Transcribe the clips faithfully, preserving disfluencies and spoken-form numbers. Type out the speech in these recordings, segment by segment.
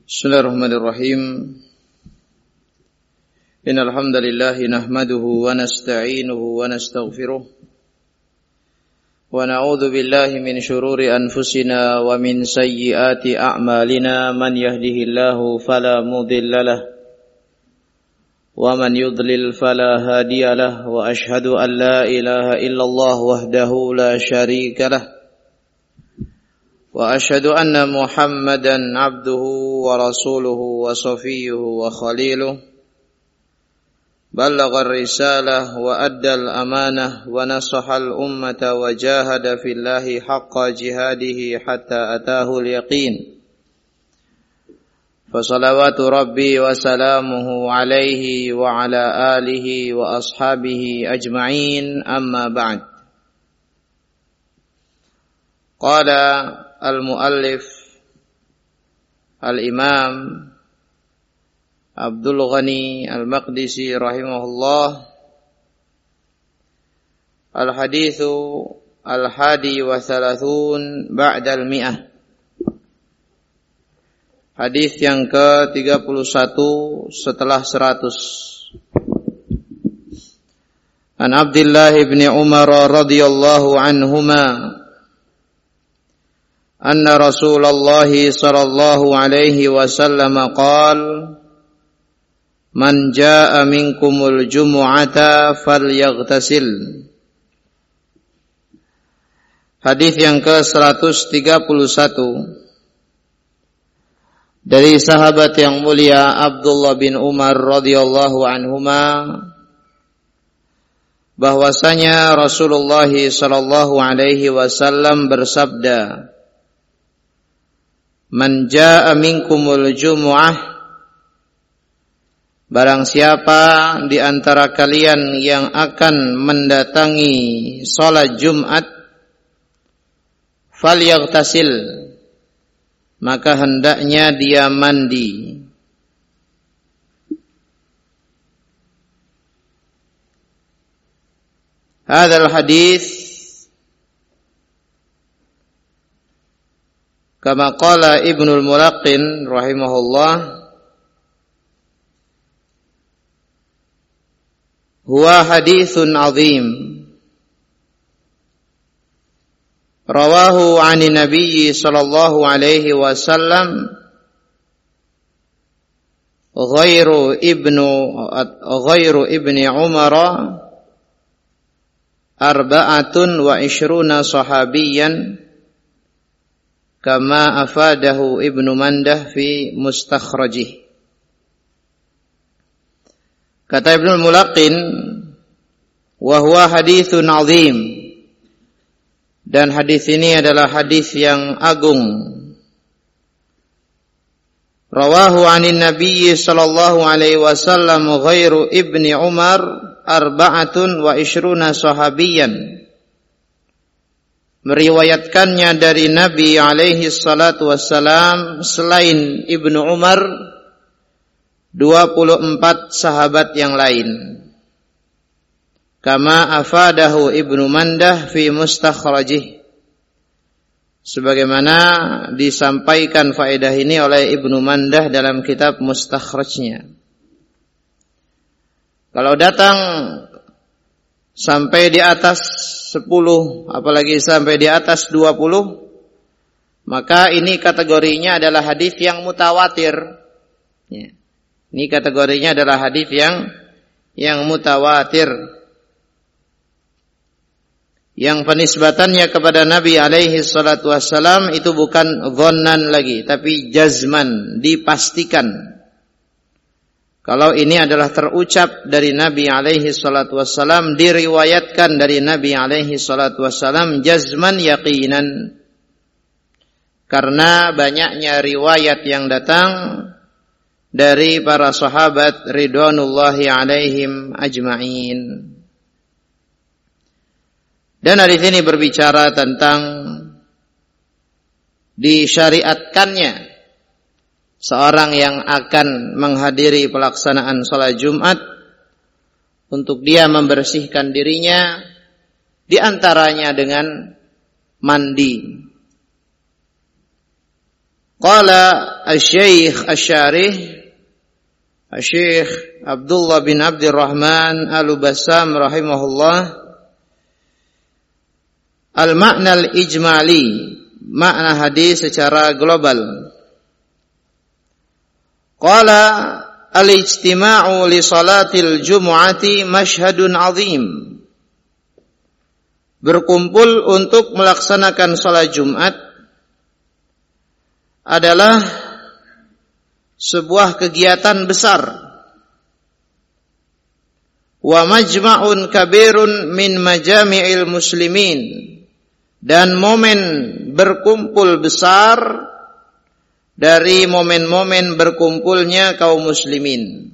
Bismillahirrahmanirrahim. Innal hamdalillah nahmaduhu wa nasta'inuhu wa nastaghfiruh wa na'udzu billahi min shururi anfusina wa min sayyiati a'malina man yahdihillahu fala mudilla lahu wa man yudlil fala hadiya lahu wa ashhadu an la ilaha illallah wahdahu la syarika lahu wa asyhadu anna Muhammadan abduhu wa rasuluhu wa safiyuhu wa khaliluhu ballagha ar-risalah wa adda al-amanah wa nasaha al-ummata wa jahada fillahi haqqa jihadihi hatta atahu al-yaqin fa salawatu rabbi wa salamuhu alayhi wa ala alihi wa ashabihi ajma'in amma ba'd. Qala al-muallif al-imam Abdul Ghani al-Maqdisi rahimahullah, al-hadithu al-hadi wa thalathun ba'da al-mi'ah, hadis yang ke tiga puluh satu setelah seratus. An Abdullah ibn Umar radhiyallahu anhuma anna Rasulullah sallallahu alaihi wasallam qala man jaa minkumul jumu'ata falyaghtasil. Hadis yang ke seratus tiga puluh satu dari sahabat yang mulia Abdullah bin Umar radhiyallahu anhuma, bahwasanya Rasulullah sallallahu alaihi wasallam bersabda, man jaa minkumul jumu'ah, barang siapa di antara kalian yang akan mendatangi salat Jumat, falyaghtasil, maka hendaknya dia mandi. Hadzal hadis kama qala Ibnul Mulaqqin rahimahullah, huwa hadithun azim rawahu 'ani nabiyyi sallallahu alaihi wasallam ghairu ibnu ghairu ibni Umar arba'atun wa ishruna sahabiyan kama afadahu Ibnu Mandah fi mustakhrajih. Kata Ibnul Mulaqqin, wa huwa haditsun azim, dan hadis ini adalah hadis yang agung. Rawahu 'anin nabiyyi sallallahu alaihi wasallam ghairu ibni Umar arba'atun wa ishruna sahabiyan, meriwayatkannya dari Nabi alaihi salatu wassalam selain Ibnu Umar dua puluh empat sahabat yang lain. Kama afadahu Ibnu Mandah fi mustakhrajih, sebagaimana disampaikan faedah ini oleh Ibnu Mandah dalam kitab mustakhrajnya. Kalau datang sampai di atas sepuluh, apalagi sampai di atas dua puluh, maka ini kategorinya adalah hadis yang mutawatir. Ya. Ini kategorinya adalah hadis yang yang mutawatir, yang penisbatannya kepada Nabi alaihi salatu wassalam itu bukan dhannan lagi, tapi jazman, dipastikan. Kalau ini adalah terucap dari Nabi alaihi salatu wassalam, diriwayatkan dari Nabi alaihi salatu wassalam jazman yaqinan. Karena banyaknya riwayat yang datang dari para sahabat ridwanullahi alaihim ajma'in. Dan hadis ini berbicara tentang disyariatkannya seorang yang akan menghadiri pelaksanaan salat Jumat untuk dia membersihkan dirinya, di antaranya dengan mandi. Qala asy-Syaikh asy-Syarih Asy-Syaikh Abdullah bin Abdurrahman Al-Bassam rahimahullah, al-makna al-ijmali, makna hadis secara global. Qala al-ijtima'u li salatil jumu'ati masyhadun azim. Berkumpul untuk melaksanakan salat Jumat adalah sebuah kegiatan besar. Wa majma'un kabirun min majami'il muslimin, dan momen berkumpul besar dari momen-momen berkumpulnya kaum muslimin.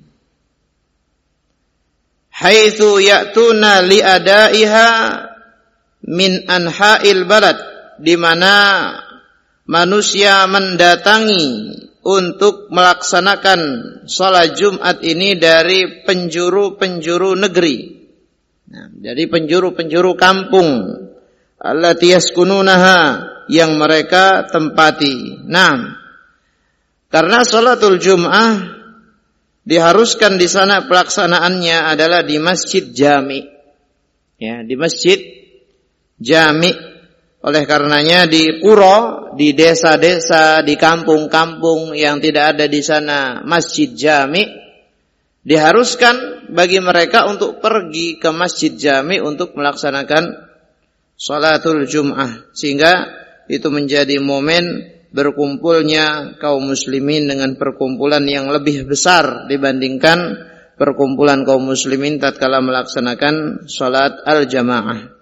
Haitsu ya'tuna li adaiha min anha'il balad, di mana manusia mendatangi untuk melaksanakan salat Jumat ini dari penjuru-penjuru negeri. Nah, dari penjuru-penjuru kampung, allati yaskununaha, yang mereka tempati. Nah, karena salatul Jum'ah diharuskan di sana pelaksanaannya adalah di masjid jami. Ya, di masjid jami. Oleh karenanya di pura, di desa-desa, di kampung-kampung yang tidak ada di sana masjid jami, diharuskan bagi mereka untuk pergi ke masjid jami untuk melaksanakan salatul Jum'ah, sehingga itu menjadi momen berkumpulnya kaum muslimin dengan perkumpulan yang lebih besar dibandingkan perkumpulan kaum muslimin tatkala melaksanakan salat al-jamaah.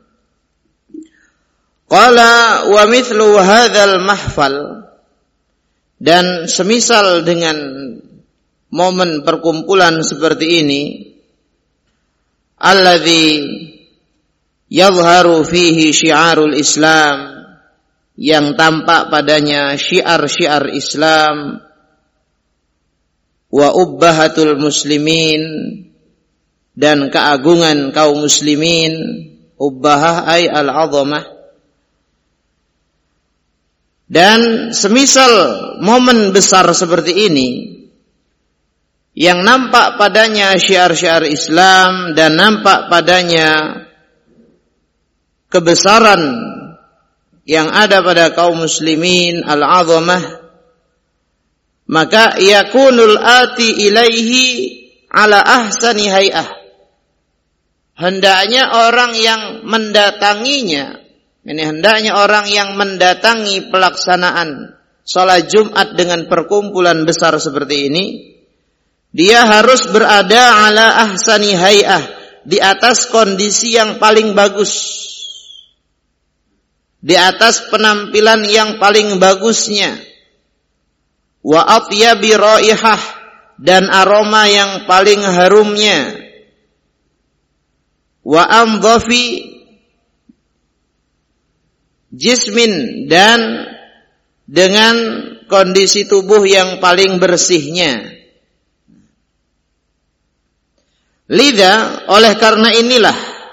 Qala wa mithlu hadzal mahfal, dan semisal dengan momen perkumpulan seperti ini, alladzi yadhharu fihi syiarul Islam, yang tampak padanya syiar-syiar Islam, wa ubbahatul muslimin, dan keagungan kaum muslimin. Ubbahah ay al-'azamah. Dan semisal momen besar seperti ini yang nampak padanya syiar-syiar Islam dan nampak padanya kebesaran yang ada pada kaum muslimin al-'azamah, maka yakunul ati ilaihi ala ahsani hay'ah. Hendaknya orang yang mendatanginya, ini hendaknya orang yang mendatangi pelaksanaan salat Jumat dengan perkumpulan besar seperti ini, dia harus berada ala ahsani hay'ah, di atas kondisi yang paling bagus, di atas penampilan yang paling bagusnya, wa atyabi raihah, dan aroma yang paling harumnya, wa amdhafi jismin, dan dengan kondisi tubuh yang paling bersihnya. Lidha, oleh karena inilah,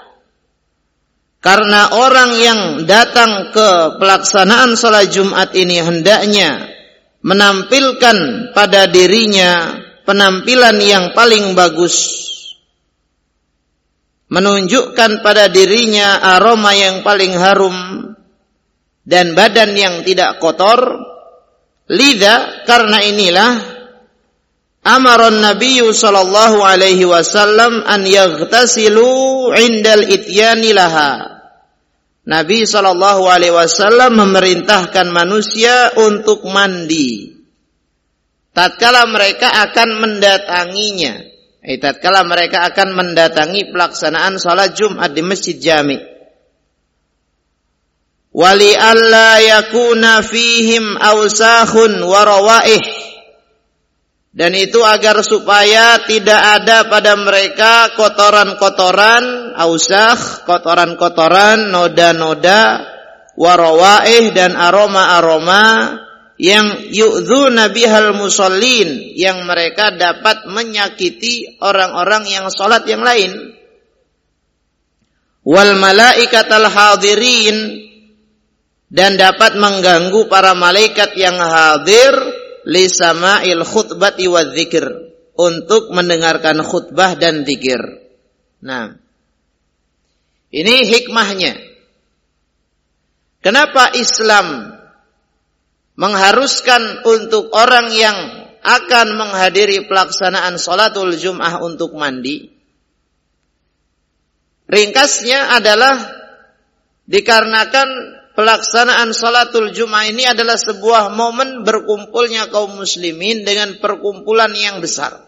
karena orang yang datang ke pelaksanaan salat Jumat ini hendaknya menampilkan pada dirinya penampilan yang paling bagus, menunjukkan pada dirinya aroma yang paling harum, dan badan yang tidak kotor. Lidha, karena inilah, amaran Nabi sallallahu alaihi wasallam an yaghtasilu indal ityani laha. Nabi sallallahu alaihi wasallam memerintahkan manusia untuk mandi tatkala mereka akan mendatanginya. Eh, tatkala mereka akan mendatangi pelaksanaan salat Jumat di masjid jami. Wali alla yakuna fihim awsakhun wa rawaih, dan itu agar supaya tidak ada pada mereka kotoran-kotoran, ausakh, kotoran-kotoran, noda-noda, wa rawaih, dan aroma-aroma yang yu'dzuna bihal musallin, yang mereka dapat menyakiti orang-orang yang salat yang lain. Wal malaikatal hadirin, dan dapat mengganggu para malaikat yang hadir, li sama'il khutbati wa dzikir, untuk mendengarkan khutbah dan zikir. Nah, ini hikmahnya. Kenapa Islam mengharuskan untuk orang yang akan menghadiri pelaksanaan sholatul Jum'ah untuk mandi? Ringkasnya adalah dikarenakan pelaksanaan sholatul Jum'ah ini adalah sebuah momen berkumpulnya kaum muslimin dengan perkumpulan yang besar.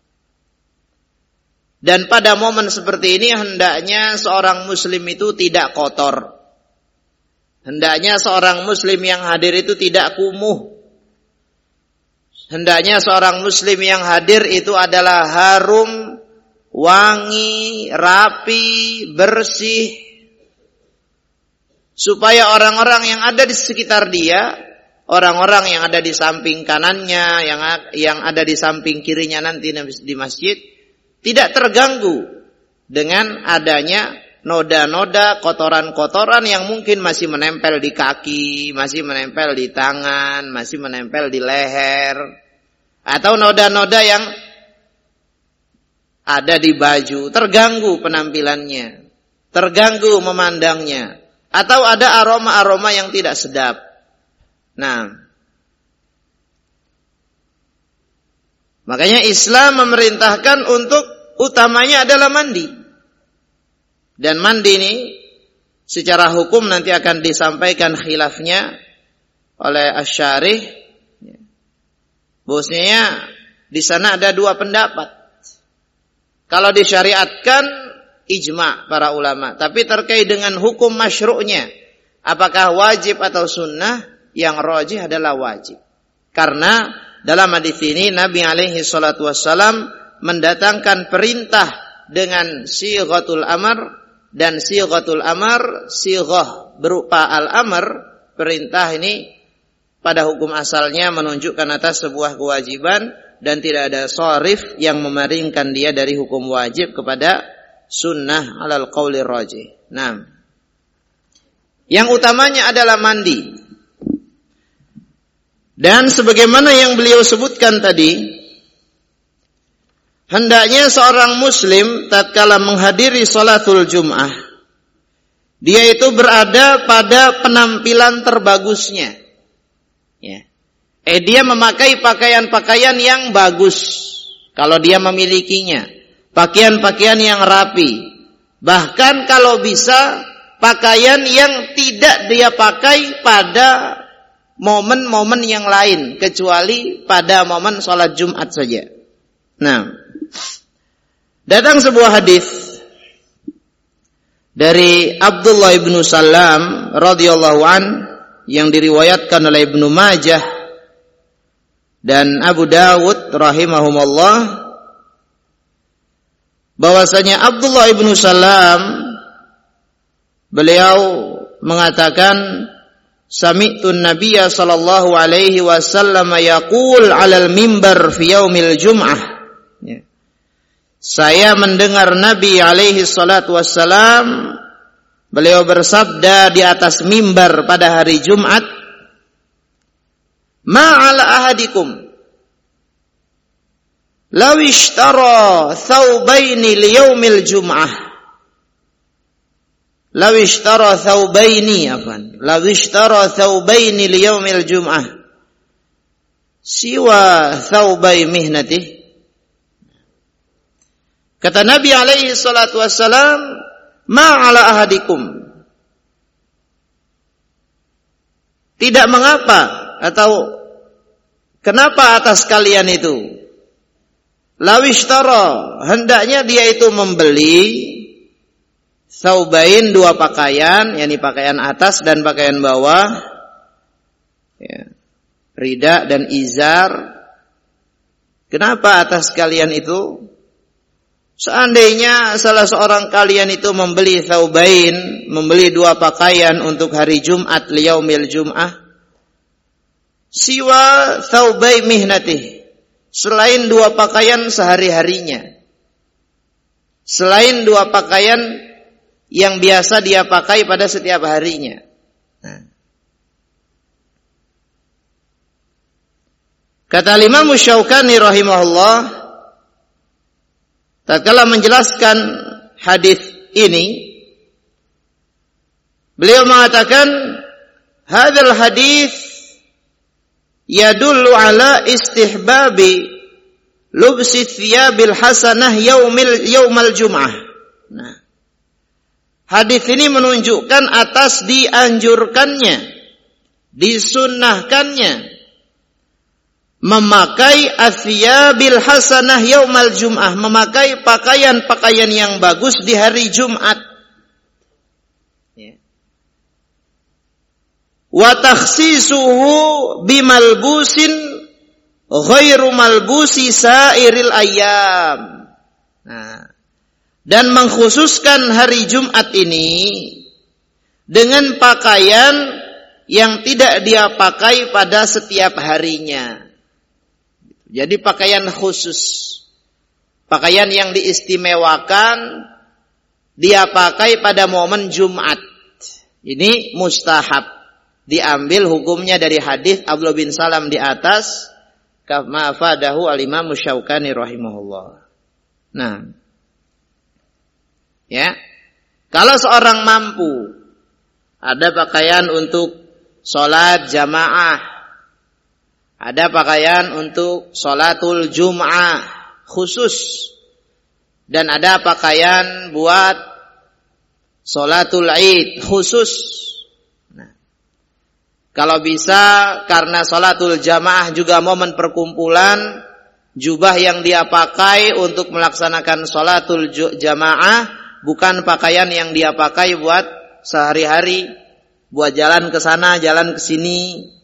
Dan pada momen seperti ini hendaknya seorang muslim itu tidak kotor. Hendaknya seorang muslim yang hadir itu tidak kumuh. Hendaknya seorang muslim yang hadir itu adalah harum, wangi, rapi, bersih. Supaya orang-orang yang ada di sekitar dia, orang-orang yang ada di samping kanannya, yang yang ada di samping kirinya nanti di masjid, tidak terganggu dengan adanya noda-noda, kotoran-kotoran yang mungkin masih menempel di kaki, masih menempel di tangan, masih menempel di leher, atau noda-noda yang ada di baju, terganggu penampilannya, terganggu memandangnya, atau ada aroma-aroma yang tidak sedap. Nah, makanya Islam memerintahkan untuk utamanya adalah mandi. Dan mandi ini secara hukum nanti akan disampaikan khilafnya oleh Asy-Syarih. Bahwasanya di sana ada dua pendapat. Kalau disyariatkan ijma para ulama, tapi terkait dengan hukum masyru'nya, apakah wajib atau sunnah, yang rajih adalah wajib. Karena dalam hadis ini Nabi alaihi salatu wassalam mendatangkan perintah dengan sighatul amr, dan sighatul amr, sighah berupa al-amr, perintah ini pada hukum asalnya menunjukkan atas sebuah kewajiban dan tidak ada sharif yang memalingkan dia dari hukum wajib kepada sunnah alal qaulir rajih. Nah, yang utamanya adalah mandi. Dan sebagaimana yang beliau sebutkan tadi, hendaknya seorang muslim tatkala menghadiri sholatul Jum'ah, dia itu berada pada penampilan terbagusnya. Ya. Eh dia memakai pakaian-pakaian yang bagus kalau dia memilikinya, pakaian-pakaian yang rapi. Bahkan kalau bisa pakaian yang tidak dia pakai pada momen-momen yang lain kecuali pada momen sholat Jumat saja. Nah, datang sebuah hadis dari Abdullah bin Salam radhiyallahu an yang diriwayatkan oleh Ibnu Majah dan Abu Dawud rahimahumullah, bahwasanya Abdullah bin Salam beliau mengatakan, sami'tun nabiyya sallallahu alaihi wasallam yaqul 'alal mimbar fi yaumil jum'ah. Ya. Saya mendengar Nabi alaihi salatu wassalam beliau bersabda di atas mimbar pada hari Jumat, ma'ala ahadikum law ishtara thawbaini liyaumil jum'ah, law ishtara thawbaini afan law ishtara thawbaini liyaumil jum'ah siwa thawbai mihnati. Kata Nabi alaihi salatu wassalam, ma'ala ahadikum, tidak mengapa atau kenapa atas kalian itu, lawishtara, hendaknya dia itu membeli thawbain, dua pakaian, yakni pakaian atas dan pakaian bawah, ya, rida dan izar. Kenapa atas kalian itu? Seandainya salah seorang kalian itu membeli thawbain, membeli dua pakaian untuk hari Jumat, liyaumil jum'ah, siwa thawbai mihnatih, selain dua pakaian sehari-harinya, selain dua pakaian yang biasa dia pakai pada setiap harinya. Nah. Kata Imam Syaukani rahimahullah, tatkala menjelaskan hadis ini, beliau mengatakan, hadzal hadis yadullu ala istihbabi lubsi thiyabil hasanah yaumil yaumal jum'ah. Nah, hadis ini menunjukkan atas dianjurkannya, disunnahkannya memakai athiyabil hasanah yaumal jum'ah, memakai pakaian-pakaian yang bagus di hari Jumat. Wa takhsisuhu bimalbusin ghairu malbusi sairil ayyam. Nah, dan mengkhususkan hari Jumat ini dengan pakaian yang tidak dia pakai pada setiap harinya. Jadi pakaian khusus, pakaian yang diistimewakan dia pakai pada momen Jumat. Ini mustahab, diambil hukumnya dari hadis Abdullah bin Salam di atas, kama fadahu al-Imam Syaukani rahimahullah. Nah, ya, kalau seorang mampu ada pakaian untuk sholat jamaah, ada pakaian untuk sholatul jum'ah khusus, dan ada pakaian buat sholatul id khusus. Nah, kalau bisa karena sholatul jamaah juga momen perkumpulan, jubah yang dia pakai untuk melaksanakan sholatul jamaah bukan pakaian yang dia pakai buat sehari-hari, buat jalan ke sana, jalan ke sini.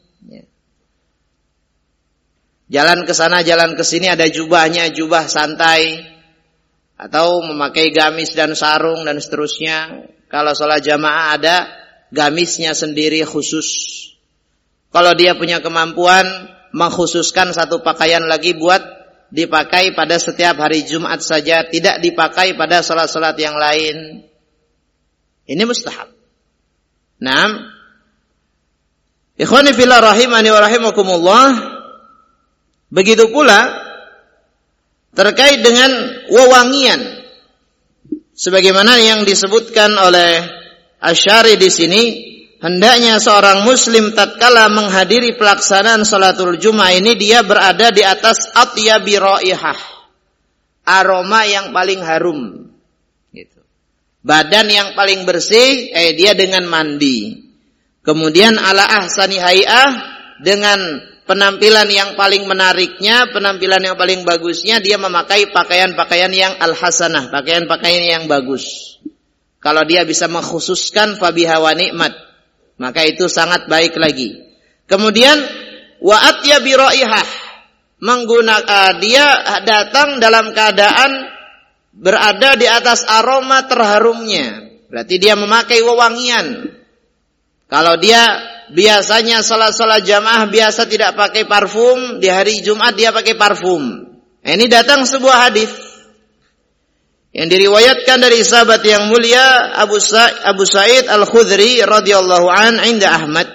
Jalan ke sana, jalan ke sini ada jubahnya, jubah santai, atau memakai gamis dan sarung dan seterusnya. Kalau sholat jamaah ada gamisnya sendiri khusus. Kalau dia punya kemampuan mengkhususkan satu pakaian lagi buat dipakai pada setiap hari Jumat saja, tidak dipakai pada sholat-sholat yang lain, ini mustahab. Naam, ikhwani fillah rahimani wa rahimakumullah. Begitu pula terkait dengan wewangian, sebagaimana yang disebutkan oleh Asy'ari di sini, hendaknya seorang muslim tatkala menghadiri pelaksanaan salatul Jumat ini dia berada di atas atyabi raihah, aroma yang paling harum gitu. Badan yang paling bersih, eh dia dengan mandi. Kemudian ala ahsani hay'ah, dengan penampilan yang paling menariknya, penampilan yang paling bagusnya, dia memakai pakaian-pakaian yang al-hasanah, pakaian-pakaian yang bagus. Kalau dia bisa mengkhususkan fabiha wa ni'mat, maka itu sangat baik lagi. Kemudian wa atyabi raihah, menggunakan dia datang dalam keadaan berada di atas aroma terharumnya, berarti dia memakai wewangian. Kalau dia biasanya salat-salat jamaah biasa tidak pakai parfum, di hari Jumat dia pakai parfum. Nah, ini datang sebuah hadis yang diriwayatkan dari sahabat yang mulia Abu Sa'id, Abu Sa'id Al-Khudri radhiyallahu an inda Ahmad.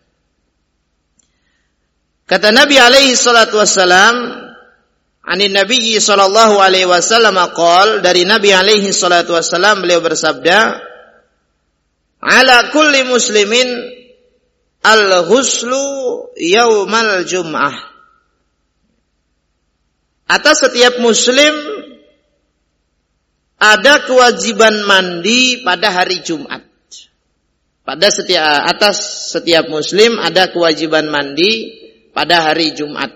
Kata Nabi alaihi salatu wassalam, anin Nabi sallallahu alaihi wasallam qol, dari Nabi alaihi salatu wassalam beliau bersabda, ala kulli muslimin al-ghuslu yaumal jum'ah. Atas setiap muslim ada kewajiban mandi pada hari Jumat. Pada setiap atas setiap muslim ada kewajiban mandi pada hari Jumat.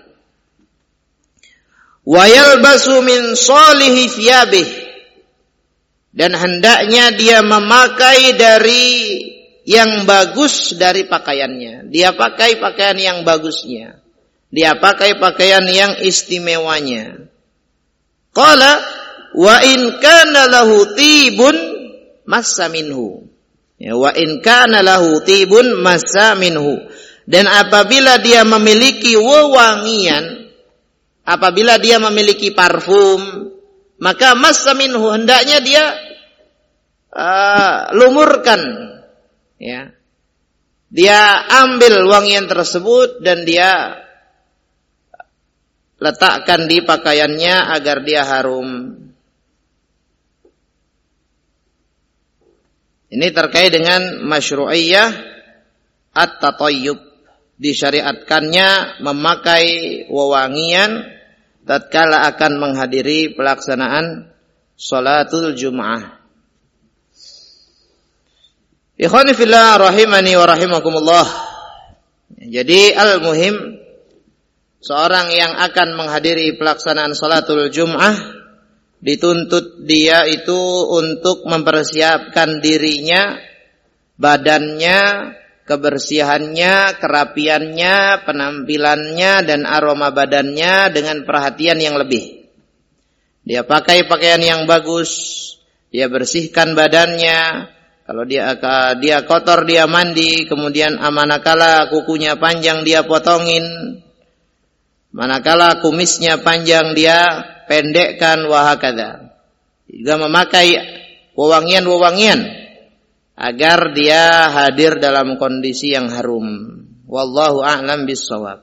Wa yalbasu min shalihi thiyabih, dan hendaknya dia memakai dari yang bagus dari pakaiannya. Dia pakai pakaian yang bagusnya. Dia pakai pakaian yang istimewanya. Qala wa in kana lahu tibun massa minhu. Ya, wa in kana lahu tibun massa minhu. Dan apabila dia memiliki wewangian, apabila dia memiliki parfum, maka massa minhu, hendaknya dia uh, lumurkan, ya. Dia ambil wangian tersebut dan dia letakkan di pakaiannya agar dia harum. Ini terkait dengan masyru'iyah at-tatayyub, disyariatkannya memakai wewangian tatkala akan menghadiri pelaksanaan salatul Jum'ah. Ikhwani fillah rahimani wa rahimakumullah. Jadi al-muhim, seorang yang akan menghadiri pelaksanaan salatul Jum'ah dituntut dia itu untuk mempersiapkan dirinya, badannya, kebersihannya, kerapiannya, penampilannya, dan aroma badannya dengan perhatian yang lebih. Dia pakai pakaian yang bagus, dia bersihkan badannya. Kalau dia dia kotor dia mandi, kemudian manakala kukunya panjang dia potongin, manakala kumisnya panjang dia pendekkan, wahakadha. Juga memakai wewangian-wewangian agar dia hadir dalam kondisi yang harum. Wallahu a'lam bissawab.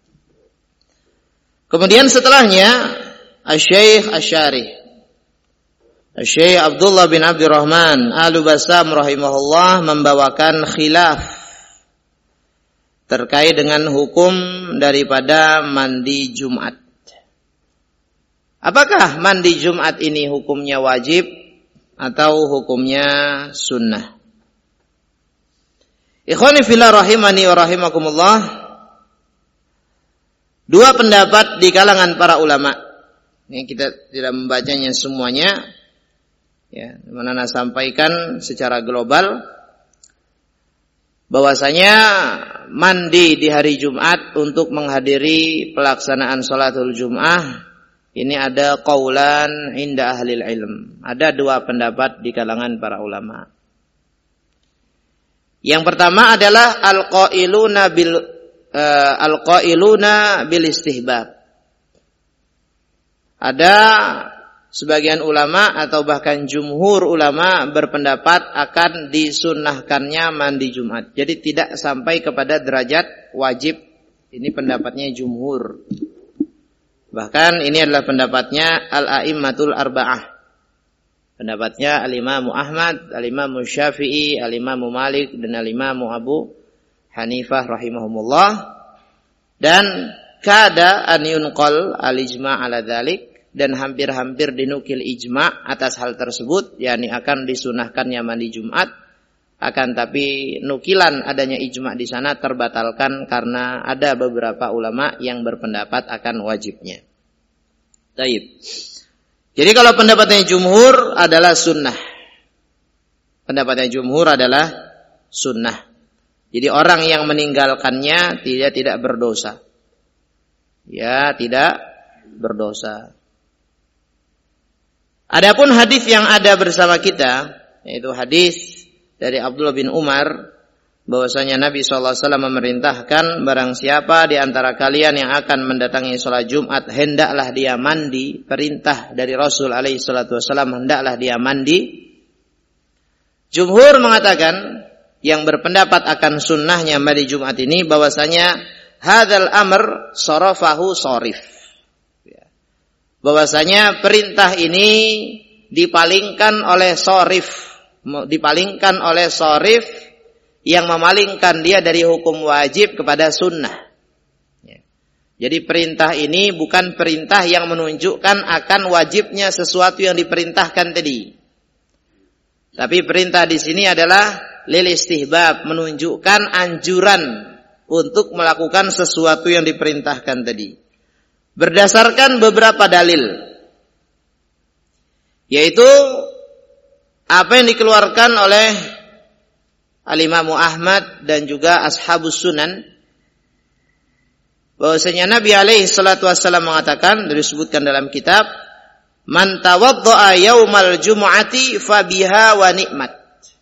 Kemudian setelahnya Asy-Syaikh Asy-Syarih Asy-Syaikh Abdullah bin Abdurrahman Al-Bassam rahimahullah membawakan khilaf terkait dengan hukum daripada mandi Jumat. Apakah mandi Jumat ini hukumnya wajib atau hukumnya sunnah? Ikhwani fillah rahimani wa rahimakumullah. Dua pendapat di kalangan para ulama. Ini kita tidak membacanya semuanya. Ya, mana saya sampaikan secara global bahwasanya mandi di hari Jumat untuk menghadiri pelaksanaan salatul Jum'ah ini ada qaulan inda ahlil ilm. Ada dua pendapat di kalangan para ulama. Yang pertama adalah al-qailuna bil uh, al-qailuna bil istihbab. Ada sebagian ulama atau bahkan jumhur ulama berpendapat akan disunnahkannya mandi Jumat. Jadi tidak sampai kepada derajat wajib. Ini pendapatnya jumhur. Bahkan ini adalah pendapatnya al-a'immatul arba'ah. Pendapatnya al-Imam Ahmad, al-Imam Syafi'i, al-Imam Malik, dan al-Imam Abu Hanifah rahimahumullah. Dan kada an yunqal al-ijma' ala dzalik, dan hampir-hampir dinukil ijma' atas hal tersebut, yakni akan disunahkannya mandi Jumat. Akan tapi nukilan adanya ijma' di sana terbatalkan karena ada beberapa ulama yang berpendapat akan wajibnya. Baik. Jadi kalau pendapatnya jumhur adalah sunnah. Pendapatnya jumhur adalah sunnah. Jadi orang yang meninggalkannya tidak tidak berdosa. Ya, tidak berdosa. Adapun hadis yang ada bersama kita, yaitu hadis dari Abdullah bin Umar, bahwasanya Nabi shallallahu alaihi wasallam memerintahkan barang siapa di antara kalian yang akan mendatangi sholat Jumat hendaklah dia mandi. Perintah dari Rasul alaihi salatu wasallam, hendaklah dia mandi. Jumhur mengatakan yang berpendapat akan sunnahnya mandi Jumat ini bahwasanya hadzal amr sarafahu sharif. Bahwasanya perintah ini dipalingkan oleh sharif, dipalingkan oleh sharif yang memalingkan dia dari hukum wajib kepada sunnah. Ya. Jadi perintah ini bukan perintah yang menunjukkan akan wajibnya sesuatu yang diperintahkan tadi. Tapi perintah di sini adalah lil istihbab, menunjukkan anjuran untuk melakukan sesuatu yang diperintahkan tadi. Berdasarkan beberapa dalil. Yaitu apa yang dikeluarkan oleh Al-Imam Ahmad dan juga Ashabus Sunan, bahwasanya Nabi alaihi salatu wassalam mengatakan, disebutkan dalam kitab, man tawadda'a yaumal jumu'ati fabiha wa ni'mat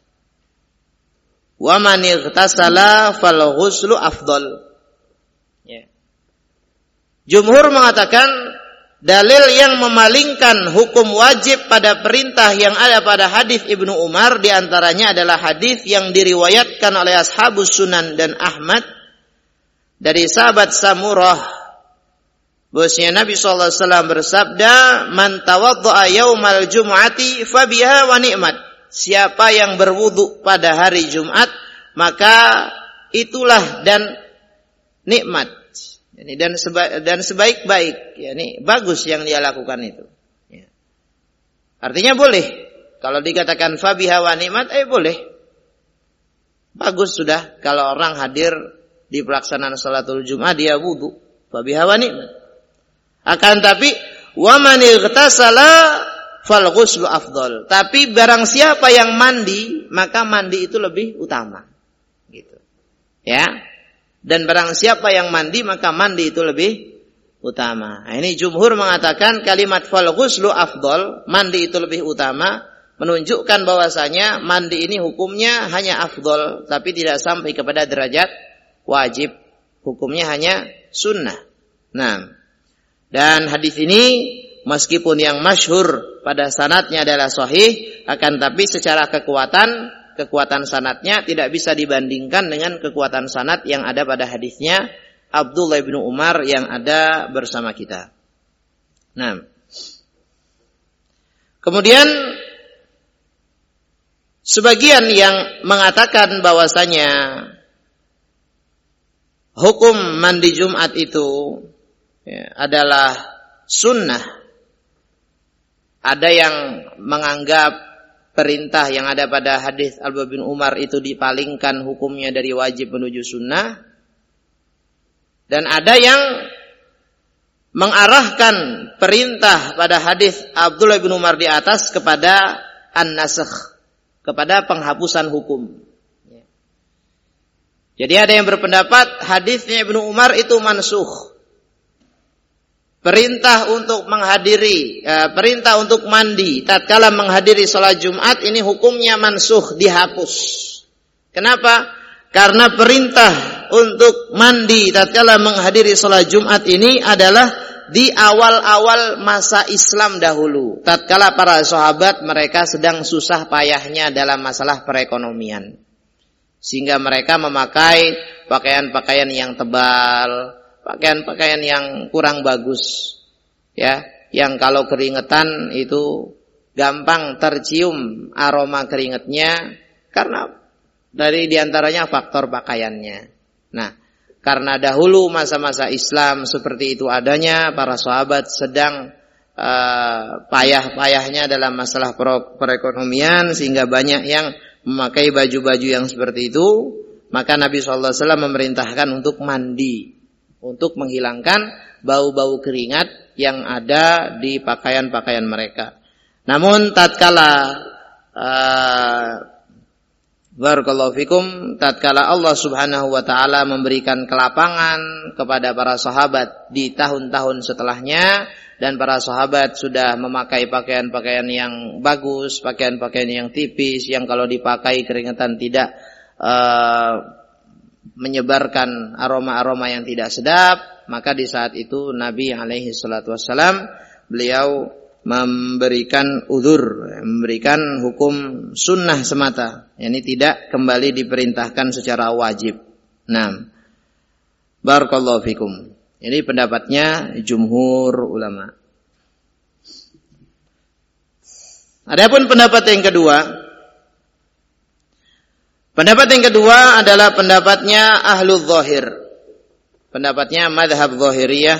wa man ightasala fal ghuslu afdal. Ya. Jumhur mengatakan dalil yang memalingkan hukum wajib pada perintah yang ada pada hadis Ibnu Umar diantaranya adalah hadis yang diriwayatkan oleh Ashabus Sunan dan Ahmad dari sahabat Samurah, bahwasanya Nabi sallallahu alaihi wasallam bersabda, "Man tawaddaa yaumal jum'ati fabiha wa ni'mat." Siapa yang berwudu pada hari Jumat, maka itulah dan nikmat. Dan seba- dan sebaik-baik, yakni bagus yang dia lakukan itu. Ya. Artinya boleh. Kalau dikatakan fabiha wa ni'mat, eh boleh. Bagus sudah kalau orang hadir di pelaksanaan salatul Jumat dia wudu, fabiha wa ni'mat. Akan tapi wa man ightasala fal ghuslu afdal. Tapi barang siapa yang mandi, maka mandi itu lebih utama. Gitu. Ya. Dan barang siapa yang mandi, maka mandi itu lebih utama. Nah, ini jumhur mengatakan kalimat fal ghuslu afdal, mandi itu lebih utama, menunjukkan bahwasanya mandi ini hukumnya hanya afdal, tapi tidak sampai kepada derajat wajib. Hukumnya hanya sunnah. Nah, dan hadis ini meskipun yang masyhur pada sanadnya adalah sahih, akan tapi secara kekuatan, kekuatan sanadnya tidak bisa dibandingkan dengan kekuatan sanad yang ada pada hadisnya Abdullah bin Umar yang ada bersama kita. Nah, kemudian sebagian yang mengatakan bahwasanya hukum mandi Jumat itu ya, adalah sunnah. Ada yang menganggap perintah yang ada pada hadis Abdullah bin Umar itu dipalingkan hukumnya dari wajib menuju sunnah. Dan ada yang mengarahkan perintah pada hadis Abdullah bin Umar di atas kepada an-nasakh, kepada penghapusan hukum. Jadi ada yang berpendapat hadisnya Ibnu Umar itu mansukh. Perintah untuk menghadiri, eh, perintah untuk mandi tatkala menghadiri salat Jumat ini hukumnya mansukh, dihapus. Kenapa? Karena perintah untuk mandi tatkala menghadiri salat Jumat ini adalah di awal-awal masa Islam dahulu. Tatkala para sahabat mereka sedang susah payahnya dalam masalah perekonomian. Sehingga mereka memakai pakaian-pakaian yang tebal, pakaian-pakaian yang kurang bagus, ya, yang kalau keringetan itu gampang tercium aroma keringetnya karena dari diantaranya faktor pakaiannya. Nah, karena dahulu masa-masa Islam seperti itu adanya, para sahabat sedang uh, payah-payahnya dalam masalah perekonomian sehingga banyak yang memakai baju-baju yang seperti itu, maka Nabi shallallahu alaihi wasallam memerintahkan untuk mandi, untuk menghilangkan bau-bau keringat yang ada di pakaian-pakaian mereka. Namun tatkala uh, barakallahu fikum, tatkala Allah Subhanahu wa taala memberikan kelapangan kepada para sahabat di tahun-tahun setelahnya, dan para sahabat sudah memakai pakaian-pakaian yang bagus, pakaian-pakaian yang tipis, yang kalau dipakai keringetan tidak uh, menyebarkan aroma-aroma yang tidak sedap, maka di saat itu Nabi alaihi salatu wassalam beliau memberikan udzur, memberikan hukum sunnah semata, yakni tidak kembali diperintahkan secara wajib. Nah, barakallahu fikum. Ini pendapatnya jumhur ulama. Adapun pendapat yang kedua, pendapat yang kedua adalah pendapatnya ahlul zahir. Pendapatnya madhab zahiriyah.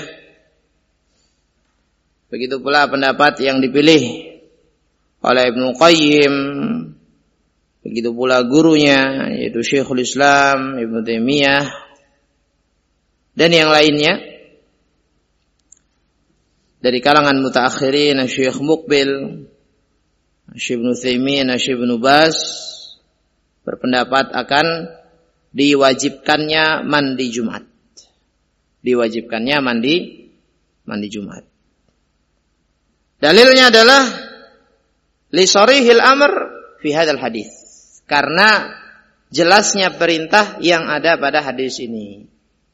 Begitu pula pendapat yang dipilih oleh Ibnu Qayyim. Begitu pula gurunya yaitu Syekhul Islam Ibnu Taimiyah dan yang lainnya dari kalangan mutaakhirin, Syekh Muqbil, Syekh Ibnu Taimiyah, Syekh Ibnu Baz berpendapat akan diwajibkannya mandi Jumat. Diwajibkannya mandi mandi Jumat. Dalilnya adalah li sharihil amr fi hadzal hadis. Karena jelasnya perintah yang ada pada hadis ini.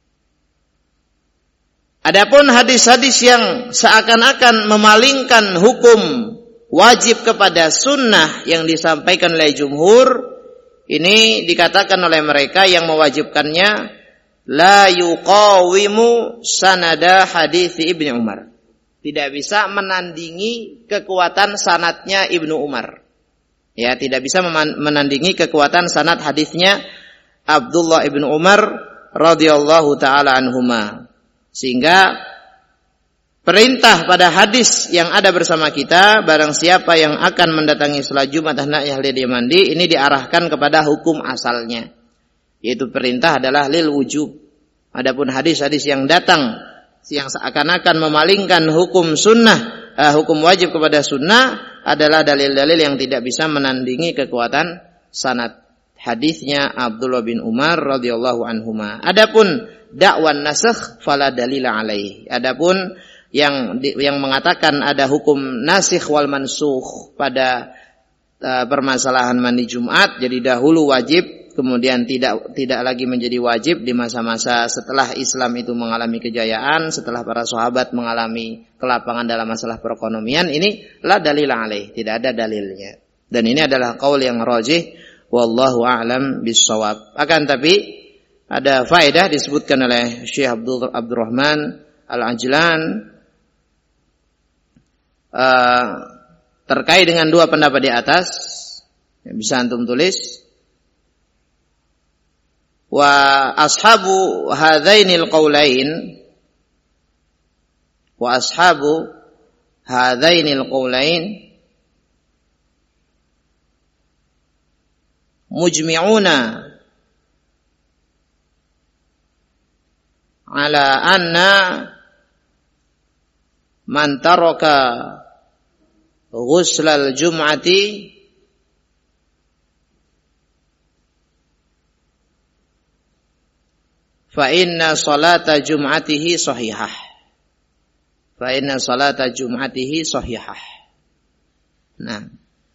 Adapun hadis-hadis yang seakan-akan memalingkan hukum wajib kepada sunnah yang disampaikan oleh jumhur, ini dikatakan oleh mereka yang mewajibkannya la yuqawimu sanada hadits Ibnu Umar. Tidak bisa menandingi kekuatan sanadnya Ibnu Umar. Ya, tidak bisa menandingi kekuatan sanad hadisnya Abdullah ibnu Umar radhiyallahu taala anhuma. Sehingga perintah pada hadis yang ada bersama kita, barang siapa yang akan mendatangi salat Jumat hendaknya dia mandi, ini diarahkan kepada hukum asalnya. Yaitu perintah adalah lil wujub. Adapun hadis-hadis yang datang yang seakan-akan memalingkan hukum sunnah, uh, hukum wajib kepada sunnah adalah dalil-dalil yang tidak bisa menandingi kekuatan sanad hadisnya Abdullah bin Umar radhiyallahu anhuma. Adapun dakwan nasakh fala dalila alaihi. Adapun yang yang mengatakan ada hukum nasikh wal mansukh pada uh, permasalahan mandi Jumat, jadi dahulu wajib kemudian tidak tidak lagi menjadi wajib di masa-masa setelah Islam itu mengalami kejayaan, setelah para sahabat mengalami kelapangan dalam masalah perekonomian, ini la dalil alaih, tidak ada dalilnya. Dan ini adalah qaul yang rajih, wallahu a'lam bissawab. Akan tapi ada faedah disebutkan oleh Syekh Abdul Abdurrahman Al-Ajlan uh, terkait dengan dua pendapat di atas, yang bisa antum tulis. Wa ashabu hadzainil qaulain wa ashabu hadzainil qaulain mujmi'una ala anna man taraka ghuslal jum'ati fa inna salata jum'atihi sahihah. Fa inna salata jum'atihi sahihah. Nah.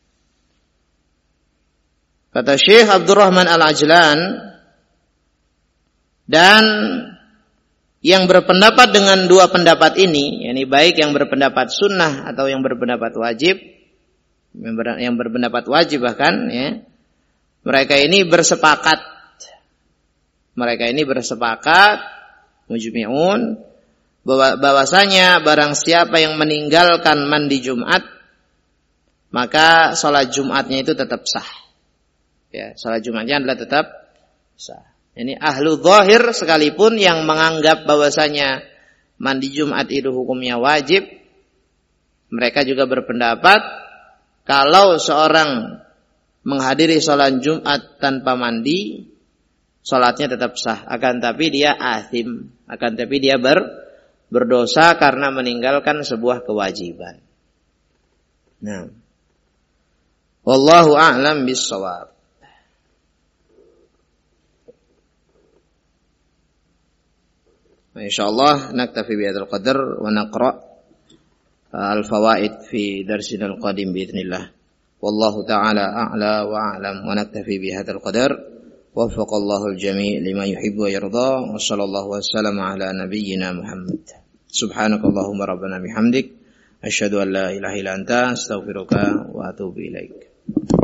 Kata Syekh Abdurrahman Al-Ajlan, dan yang berpendapat dengan dua pendapat ini, yakni baik yang berpendapat sunnah atau yang berpendapat wajib, yang berpendapat wajib bahkan, ya, mereka ini bersepakat Mereka ini bersepakat mujmi'un bahwasanya barang siapa yang meninggalkan mandi Jumat, maka salat Jumatnya itu tetap sah. Ya, salat Jumatnya adalah tetap sah. Ini ahlu zahir sekalipun yang menganggap bahwasanya mandi Jumat itu hukumnya wajib, mereka juga berpendapat kalau seorang menghadiri salat Jumat tanpa mandi, salatnya tetap sah, akan tapi dia athim, akan tapi dia ber, berdosa karena meninggalkan sebuah kewajiban. Nah, wallahu a'lam bis-shawab. Insyaallah naktafi bihadzal qadar wa naqra al-fawaid fi darsina al-qadim biidznillah. Wallahu ta'ala a'la wa a'lam wa naktafi bihadzal qadar. وفق الله الجميع لما يحب ويرضى وصلى الله وسلم على نبينا محمد سبحانك اللهم ربنا بحمدك أشهد أن لا إله إلا أنت أستغفرك وأتوب إليك.